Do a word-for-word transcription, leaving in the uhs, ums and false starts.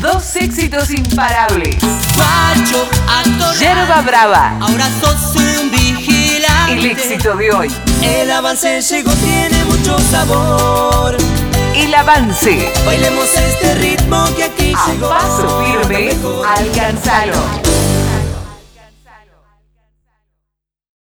Dos éxitos imparables. Facho, actor, Yerba Brava. ahora sos un vigilante. El éxito de hoy. El avance llegó, tiene mucho sabor. El avance. Bailemos este ritmo que aquí A llegó. paso firme, alcanzalo.